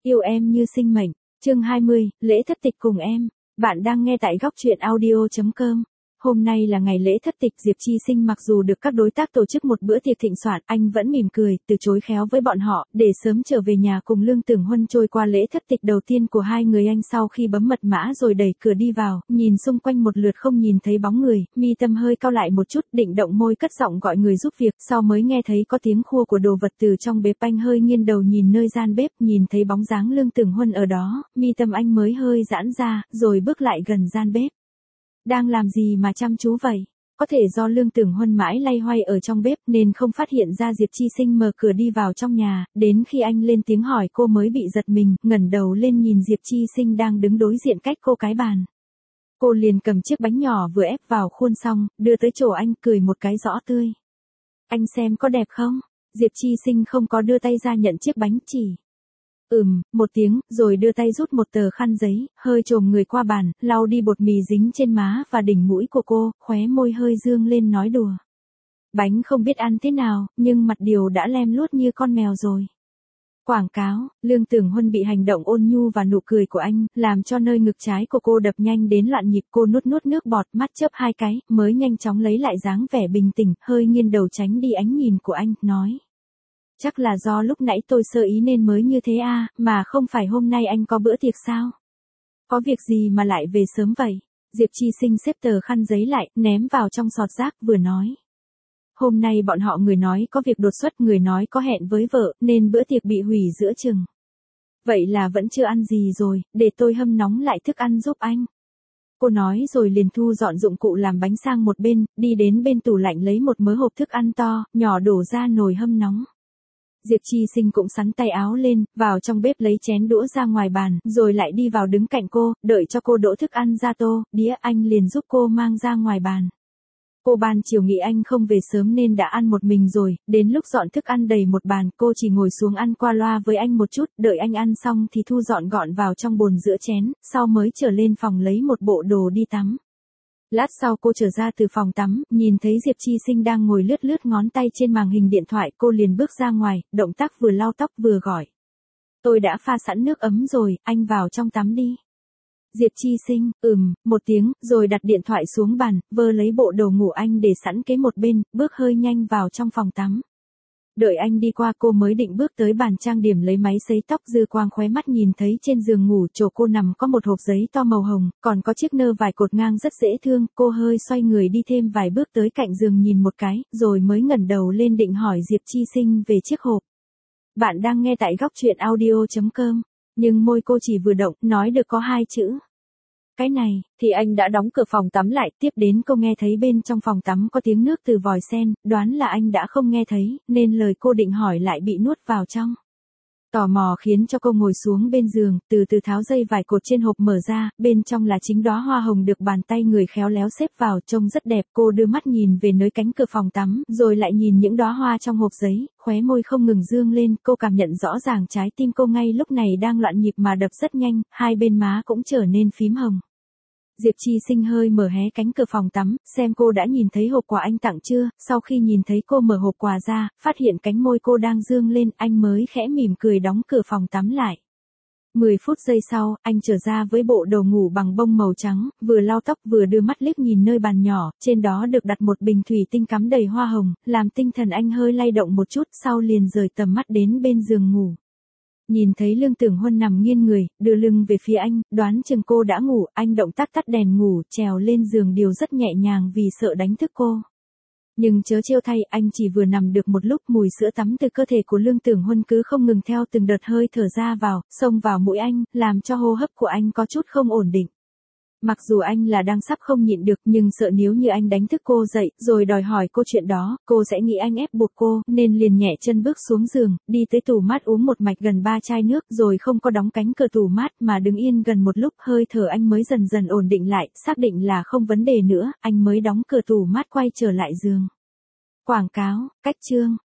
Yêu em như sinh mệnh. Chương 20, lễ thất tịch cùng em. Bạn đang nghe tại góc truyện audio.com. Hôm nay là ngày lễ thất tịch Diệp Chi Sinh, mặc dù được các đối tác tổ chức một bữa tiệc thịnh soạn, anh vẫn mỉm cười, từ chối khéo với bọn họ, để sớm trở về nhà cùng Lương Tưởng Huân trôi qua lễ thất tịch đầu tiên của hai người. Anh sau khi bấm mật mã rồi đẩy cửa đi vào, nhìn xung quanh một lượt không nhìn thấy bóng người, mi tâm hơi cau lại một chút, định động môi cất giọng gọi người giúp việc, sau mới nghe thấy có tiếng khua của đồ vật từ trong bếp. Anh hơi nghiêng đầu nhìn nơi gian bếp, nhìn thấy bóng dáng Lương Tưởng Huân ở đó, mi tâm anh mới hơi giãn ra, rồi bước lại gần gian bếp. Đang làm gì mà chăm chú vậy? Có thể do Lương Tưởng Huân mãi loay hoay ở trong bếp nên không phát hiện ra Diệp Chi Sinh mở cửa đi vào trong nhà, đến khi anh lên tiếng hỏi cô mới bị giật mình, ngẩng đầu lên nhìn Diệp Chi Sinh đang đứng đối diện cách cô cái bàn. Cô liền cầm chiếc bánh nhỏ vừa ép vào khuôn xong, đưa tới chỗ anh, cười một cái rõ tươi. Anh xem có đẹp không? Diệp Chi Sinh không có đưa tay ra nhận chiếc bánh, chỉ một tiếng, rồi đưa tay rút một tờ khăn giấy, hơi chồm người qua bàn, lau đi bột mì dính trên má và đỉnh mũi của cô, khóe môi hơi dương lên nói đùa. Bánh không biết ăn thế nào, nhưng mặt điều đã lem luốt như con mèo rồi. Quảng cáo. Lương Tưởng Huân bị hành động ôn nhu và nụ cười của anh, làm cho nơi ngực trái của cô đập nhanh đến loạn nhịp. Cô nuốt nước bọt, mắt chớp hai cái, mới nhanh chóng lấy lại dáng vẻ bình tĩnh, hơi nghiêng đầu tránh đi ánh nhìn của anh, nói. Chắc là do lúc nãy tôi sơ ý nên mới như thế à, mà không phải hôm nay anh có bữa tiệc sao? Có việc gì mà lại về sớm vậy? Diệp Chi Sinh xếp tờ khăn giấy lại, ném vào trong sọt rác, vừa nói. Hôm nay bọn họ người nói có việc đột xuất, người nói có hẹn với vợ, nên bữa tiệc bị hủy giữa chừng. Vậy là vẫn chưa ăn gì rồi, để tôi hâm nóng lại thức ăn giúp anh. Cô nói rồi liền thu dọn dụng cụ làm bánh sang một bên, đi đến bên tủ lạnh lấy một mớ hộp thức ăn to, nhỏ đổ ra nồi hâm nóng. Diệp Chi Sinh cũng xắn tay áo lên, vào trong bếp lấy chén đũa ra ngoài bàn, rồi lại đi vào đứng cạnh cô, đợi cho cô đổ thức ăn ra tô, đĩa, anh liền giúp cô mang ra ngoài bàn. Cô ban chiều nghĩ anh không về sớm nên đã ăn một mình rồi, đến lúc dọn thức ăn đầy một bàn, cô chỉ ngồi xuống ăn qua loa với anh một chút, đợi anh ăn xong thì thu dọn gọn vào trong bồn rửa chén, sau mới trở lên phòng lấy một bộ đồ đi tắm. Lát sau cô trở ra từ phòng tắm, nhìn thấy Diệp Chi Sinh đang ngồi lướt ngón tay trên màn hình điện thoại, cô liền bước ra ngoài, động tác vừa lau tóc vừa gọi. Tôi đã pha sẵn nước ấm rồi, anh vào trong tắm đi. Diệp Chi Sinh, một tiếng, rồi đặt điện thoại xuống bàn, vơ lấy bộ đồ ngủ anh để sẵn kế một bên, bước hơi nhanh vào trong phòng tắm. Đợi anh đi qua cô mới định bước tới bàn trang điểm lấy máy sấy tóc, dư quang khóe mắt nhìn thấy trên giường ngủ chỗ cô nằm có một hộp giấy to màu hồng, còn có chiếc nơ vải cột ngang rất dễ thương. Cô hơi xoay người đi thêm vài bước tới cạnh giường nhìn một cái, rồi mới ngẩng đầu lên định hỏi Diệp Chi Sinh về chiếc hộp. Bạn đang nghe tại góc truyện audio.com, nhưng môi cô chỉ vừa động, nói được có hai chữ. Cái này, thì anh đã đóng cửa phòng tắm lại, tiếp đến cô nghe thấy bên trong phòng tắm có tiếng nước từ vòi sen, đoán là anh đã không nghe thấy, nên lời cô định hỏi lại bị nuốt vào trong. Tò mò khiến cho cô ngồi xuống bên giường, từ từ tháo dây vải cột trên hộp mở ra, bên trong là chính đóa hoa hồng được bàn tay người khéo léo xếp vào, trông rất đẹp. Cô đưa mắt nhìn về nơi cánh cửa phòng tắm, rồi lại nhìn những đóa hoa trong hộp giấy, khóe môi không ngừng dương lên, cô cảm nhận rõ ràng trái tim cô ngay lúc này đang loạn nhịp mà đập rất nhanh, hai bên má cũng trở nên phím hồng. Diệp Chi Sinh hơi mở hé cánh cửa phòng tắm, xem cô đã nhìn thấy hộp quà anh tặng chưa. Sau khi nhìn thấy cô mở hộp quà ra, phát hiện cánh môi cô đang dương lên, anh mới khẽ mỉm cười đóng cửa phòng tắm lại. 10 phút giây sau, anh trở ra với bộ đồ ngủ bằng bông màu trắng, vừa lau tóc vừa đưa mắt liếc nhìn nơi bàn nhỏ, trên đó được đặt một bình thủy tinh cắm đầy hoa hồng, làm tinh thần anh hơi lay động một chút, sau liền rời tầm mắt đến bên giường ngủ. Nhìn thấy Lương Tưởng Huân nằm nghiêng người, đưa lưng về phía anh, đoán chừng cô đã ngủ, anh động tác tắt đèn ngủ, trèo lên giường điều rất nhẹ nhàng vì sợ đánh thức cô. Nhưng chớ trêu thay, anh chỉ vừa nằm được một lúc, mùi sữa tắm từ cơ thể của Lương Tưởng Huân cứ không ngừng theo từng đợt hơi thở ra vào, xông vào mũi anh, làm cho hô hấp của anh có chút không ổn định. Mặc dù anh là đang sắp không nhịn được, nhưng sợ nếu như anh đánh thức cô dậy, rồi đòi hỏi cô chuyện đó, cô sẽ nghĩ anh ép buộc cô, nên liền nhẹ chân bước xuống giường, đi tới tủ mát uống một mạch gần 3 chai nước, rồi không có đóng cánh cửa tủ mát mà đứng yên gần một lúc, hơi thở anh mới dần dần ổn định lại, xác định là không vấn đề nữa, anh mới đóng cửa tủ mát quay trở lại giường. Quảng cáo, cách chương.